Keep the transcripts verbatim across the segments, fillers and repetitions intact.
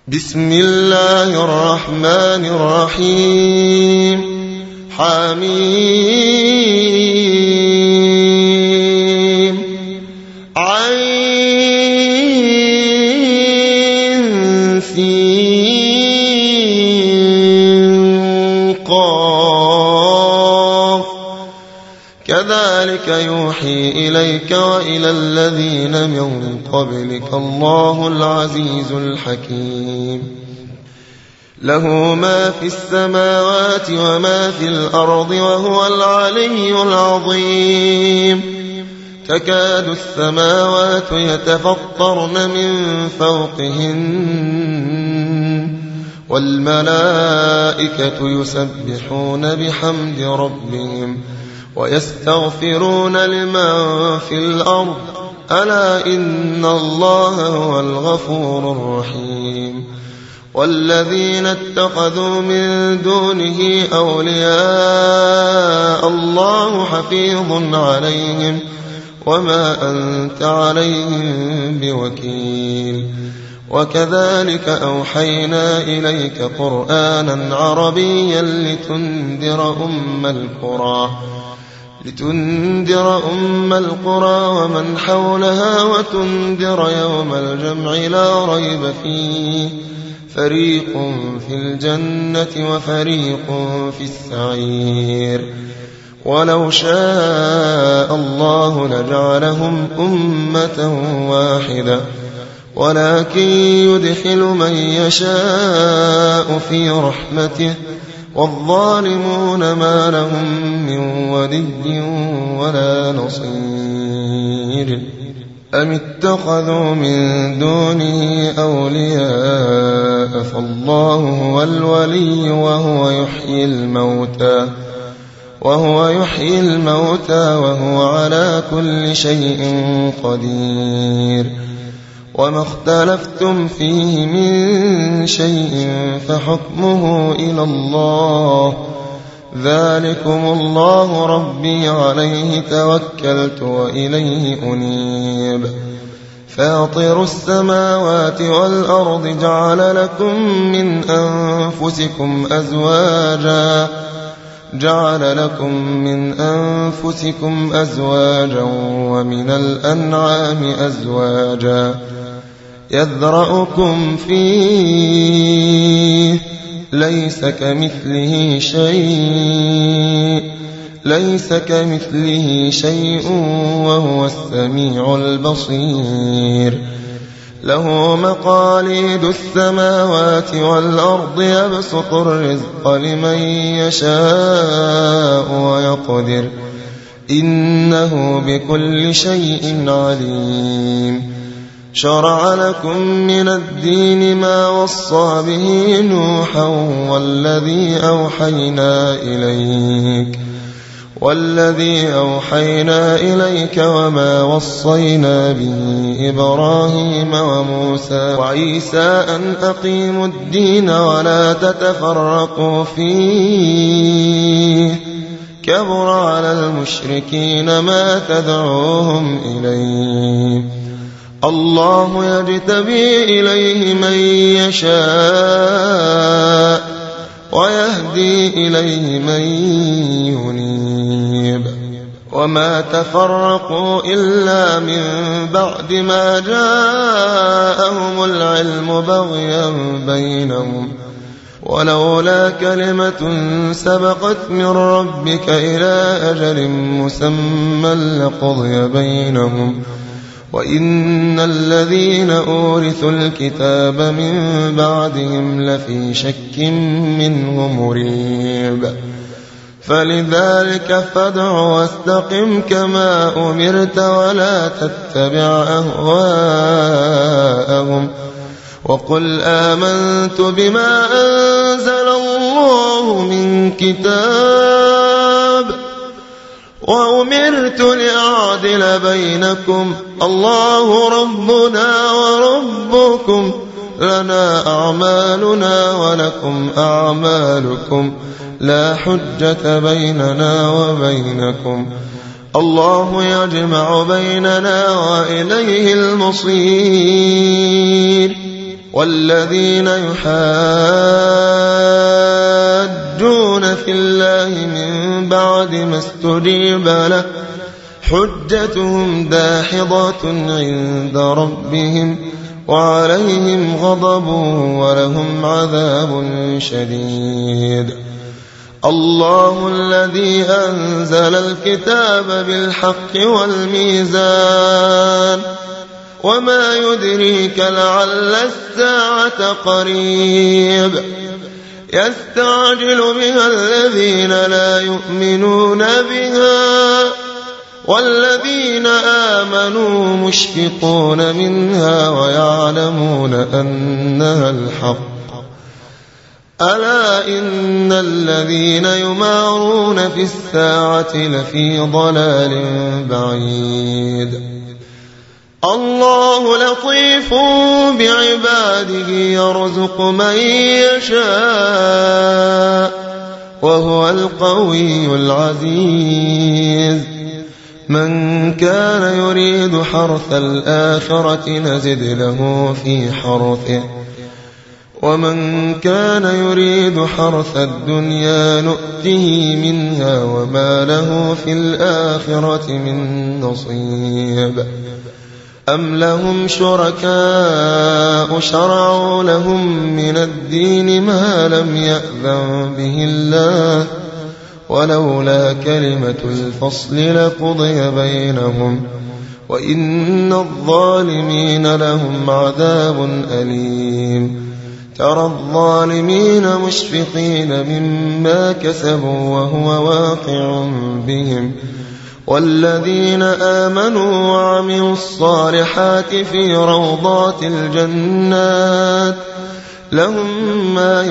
بسم الله الرحمن الرحيم. حميم عين سين قاف كذلك يوحي إليك وإلى الذين من قبلك الله العزيز الحكيم. له ما في السماوات وما في الأرض وهو العلي العظيم. تكاد السماوات يتفطرن من فوقهن والملائكة يسبحون بحمد ربهم ويستغفرون لمن في الأرض ألا إن الله هو الغفور الرحيم. والذين اتخذوا من دونه أولياء الله حفيظ عليهم وما أنت عليهم بوكيل. وكذلك أوحينا إليك قرآنا عربيا لتنذر أم القرى لتنذر أم القرى ومن حولها وتنذر يوم الجمع لا ريب فيه فريق في الجنة وفريق في السعير. ولو شاء الله لجعلهم أمة واحدة ولكن يدخل من يشاء في رحمته والظالمون ما لهم من ولي ولا نصير. أم اتخذوا من دونه أولياء فالله هو الولي وهو يحيي الموتى وهو يحيي الموتى وهو على كل شيء قدير. وما اختلفتم فيه من شيء فحكمه إلى الله ذلكم الله ربي عليه توكلت وإليه أنيب. فاطر السماوات والأرض جعل لكم من أنفسكم أزواجا جعل لكم من أنفسكم أزواجا ومن الأنعام أزواجا يذرأكم فيه ليس كمثله شيء ليس كمثله شيء وهو السميع البصير. له مقاليد السماوات والأرض يبسط الرزق لمن يشاء ويقدر إنه بكل شيء عليم. شرع لكم من الدين ما وصى به نوحا والذي أوحينا إليك والذي أوحينا إليك وما وصينا به إبراهيم وموسى وعيسى أن أقيموا الدين ولا تتفرقوا فيه كبر على المشركين ما تدعوهم إليه. الله يجتبي إليه من يشاء ويهدي إليه من ينيب. وما تفرقوا إلا من بعد ما جاءهم العلم بغيا بينهم ولولا كلمة سبقت من ربك إلى أجل مسمى لقضي بينهم وإن الذين أورثوا الكتاب من بعدهم لفي شك منه مريب. فلذلك فادع واستقم كما أمرت ولا تتبع أهواءهم وقل آمنت بما أنزل الله من كتاب وأمرت لأعدل بينكم الله ربنا وربكم لنا أعمالنا ولكم أعمالكم لا حجة بيننا وبينكم الله يجمع بيننا وإليه المصير. والذين يحاجون في الله من بعد ما استجيب له حجتهم داحضة عند ربهم وعليهم غضب ولهم عذاب شديد. الله الذي أنزل الكتاب بالحق والميزان وما يدريك لعل الساعة قريب يستعجل بها الذين لا يؤمنون بها والذين آمنوا مشفقون منها ويعلمون أنها الحق. ألا إن الذين يمارون في الساعة لفي ضلال بعيد. الله لطيف بعباده يرزق من يشاء وهو القوي العزيز. من كان يريد حرث الآخرة نزد له في حرثه ومن كان يريد حرث الدنيا نؤته منها وما له في الآخرة من نصيب. أم لهم شركاء شرعوا لهم من الدين ما لم يأذن به الله ولولا كلمة الفصل لقضي بينهم وإن الظالمين لهم عذاب أليم. ترى الظالمين مشفقين مما كسبوا وهو واقع بهم والذين آمنوا وعملوا الصالحات في روضات الجنات لهم ما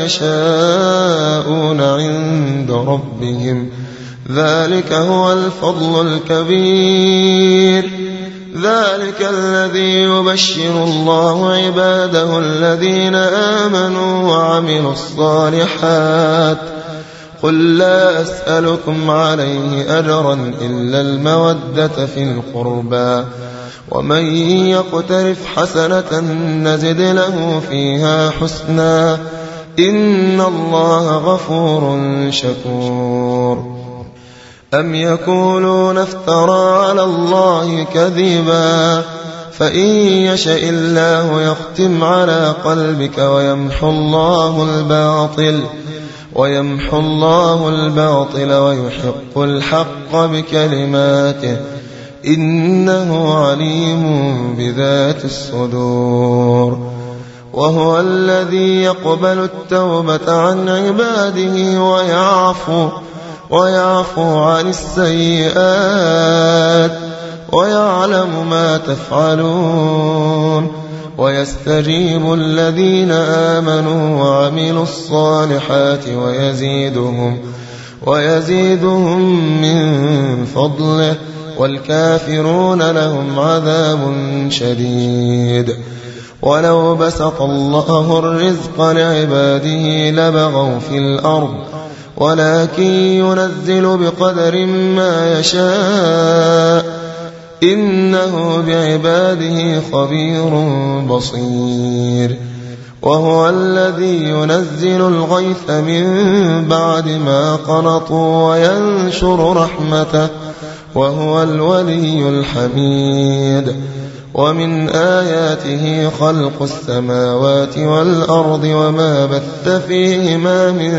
يشاءون عند ربهم ذلك هو الفضل الكبير. ذلك الذي يبشر الله عباده الذين آمنوا وعملوا الصالحات قل لا أسألكم عليه أجرا إلا المودة في القربى ومن يقترف حسنة نزد له فيها حسنا إن الله غفور شكور. أم يقولون افترى على الله كذبا فإن يشاء الله يختم على قلبك ويمحو الله الباطل ويمحو الله الباطل ويحق الحق بكلماته إنه عليم بذات الصدور. وهو الذي يقبل التوبة عن عباده ويعفو ويعفو عن السيئات ويعلم ما تفعلون ويستجيب الذين آمنوا وعملوا الصالحات ويزيدهم ويزيدهم من فضله والكافرون لهم عذاب شديد. ولو بسط الله الرزق لعباده لبغوا في الأرض ولكن ينزل بقدر ما يشاء إنه بعباده خبير بصير. وهو الذي ينزل الغيث من بعد ما قنطوا وينشر رحمته وهو الولي الحميد. ومن آياته خلق السماوات والأرض وما بث فيهما من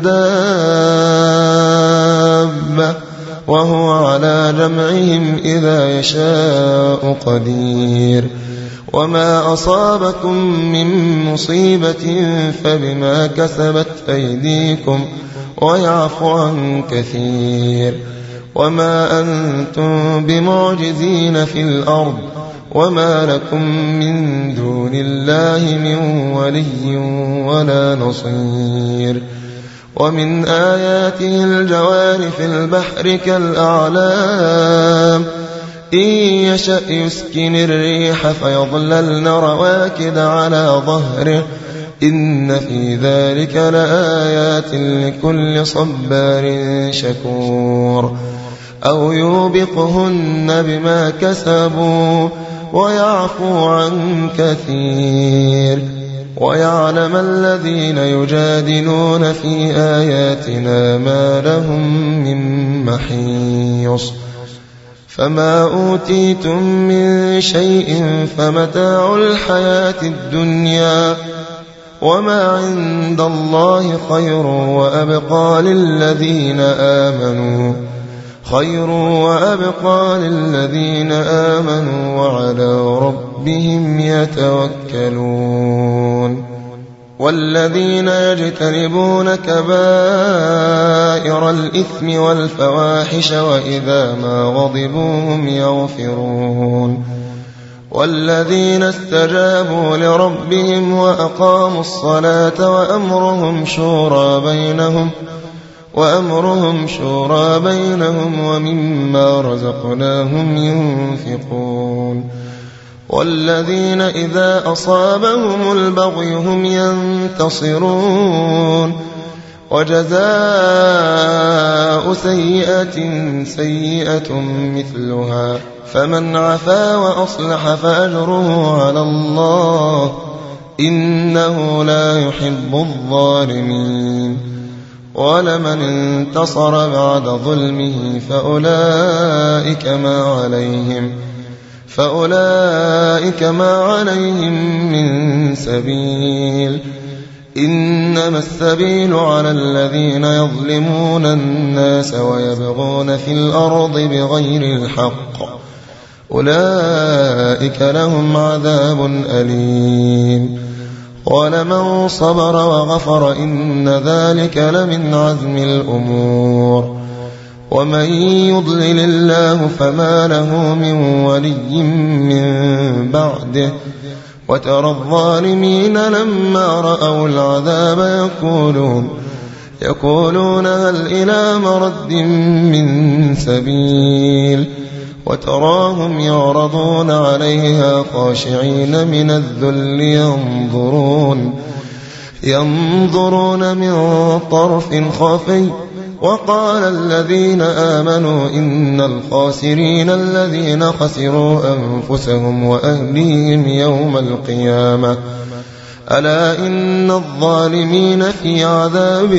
دابة وهو على جمعهم إذا يشاء قدير. وما أصابكم من مصيبة فبما كسبت أيديكم ويعفو عن كثير. وما أنتم بمعجزين في الأرض وما لكم من دون الله من ولي ولا نصير. ومن آياته الجوار في البحر كالأعلام إن يشأ يسكن الريح فيظللن رواكد على ظهره إن في ذلك لآيات لكل صبار شكور. أو يوبقهن بما كسبوا ويعفو عن كثير. ويعلم الذين يجادلون في آياتنا ما لهم من محيص. فما أوتيتم من شيء فمتاع الحياة الدنيا وما عند الله خير وأبقى للذين آمنوا خير وأبقى للذين آمنوا وعلى ربهم يتوكلون. والذين يجتنبون كبائر الإثم والفواحش وإذا ما غضبوا هم يغفرون. والذين استجابوا لربهم وأقاموا الصلاة وأمرهم شورى بينهم وأمرهم شورى بينهم ومما رزقناهم ينفقون. والذين إذا أصابهم البغي هم ينتصرون. وجزاء سيئة سيئة مثلها فمن عفا وأصلح فأجره على الله إنه لا يحب الظالمين. ولمن انتصر بعد ظلمه فأولئك ما عليهم فأولئك ما عليهم من سبيل إنما السبيل على الذين يظلمون الناس ويبغون في الأرض بغير الحق أولئك لهم عذاب أليم. ولمن صبر وغفر إن ذلك لمن عزم الأمور. ومن يضلل الله فما له من ولي من بعده. وترى الظالمين لما رأوا العذاب يقولون يقولون هل إلى مرد من سبيل. وتراهم يعرضون عليها خاشعين من الذل ينظرون ينظرون من طرف خفي. وقال الذين آمنوا إن الخاسرين الذين خسروا أنفسهم وأهليهم يوم القيامة ألا إن الظالمين في عذاب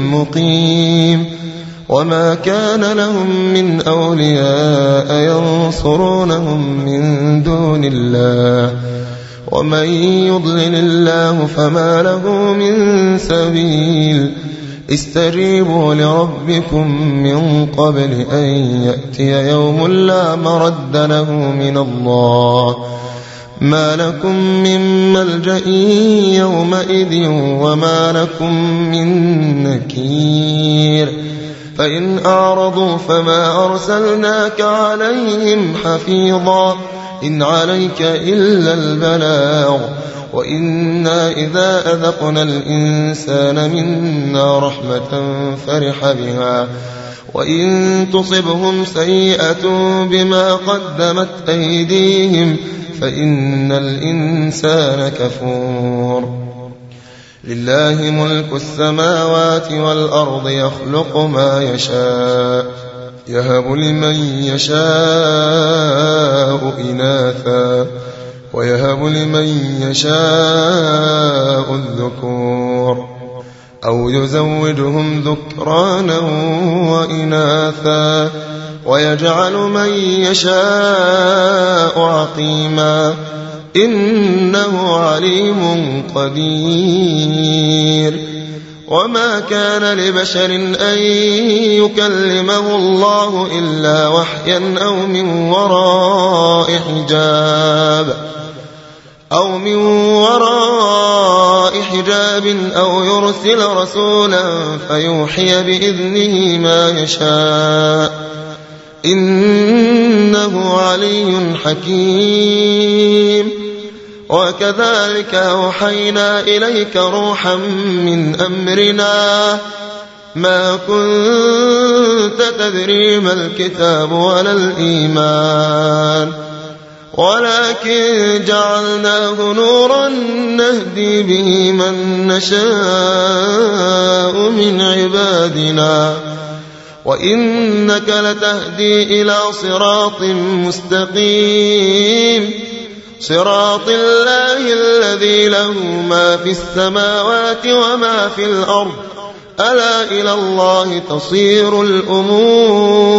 مقيم. وما كان لهم من أولياء ينصرونهم من دون الله ومن يضلل الله فما له من سبيل. استجيبوا لربكم من قبل أن يأتي يوم لا مرد له من الله ما لكم من ملجأ يومئذ وما لكم من نكير. فإن أعرضوا فما أرسلناك عليهم حفيظا إن عليك إلا البلاغ. وإنا إذا أذقنا الإنسان منا رحمة فرح بها وإن تصبهم سيئة بما قدمت أيديهم فإن الإنسان كفور. لله ملك السماوات والأرض يخلق ما يشاء يهب لمن يشاء إناثا ويهب لمن يشاء الذكور أو يزوجهم ذكرانا وإناثا ويجعل من يشاء عقيما إنه عليم قدير. وما كان لبشر أن يكلمه الله إلا وحيا أو من وراء حجاب أو من وراء حجاب أو يرسل رسولا فيوحي بإذنه ما يشاء إنه علي حكيم. وكذلك أوحينا إليك روحا من أمرنا ما كنت تدري ما الكتاب ولا الإيمان ولكن جعلناه نورا نهدي به من نشاء من عبادنا وإنك لتهدي إلى صراط مستقيم صراط الله الذي له ما في السماوات وما في الأرض ألا إلى الله تصير الأمور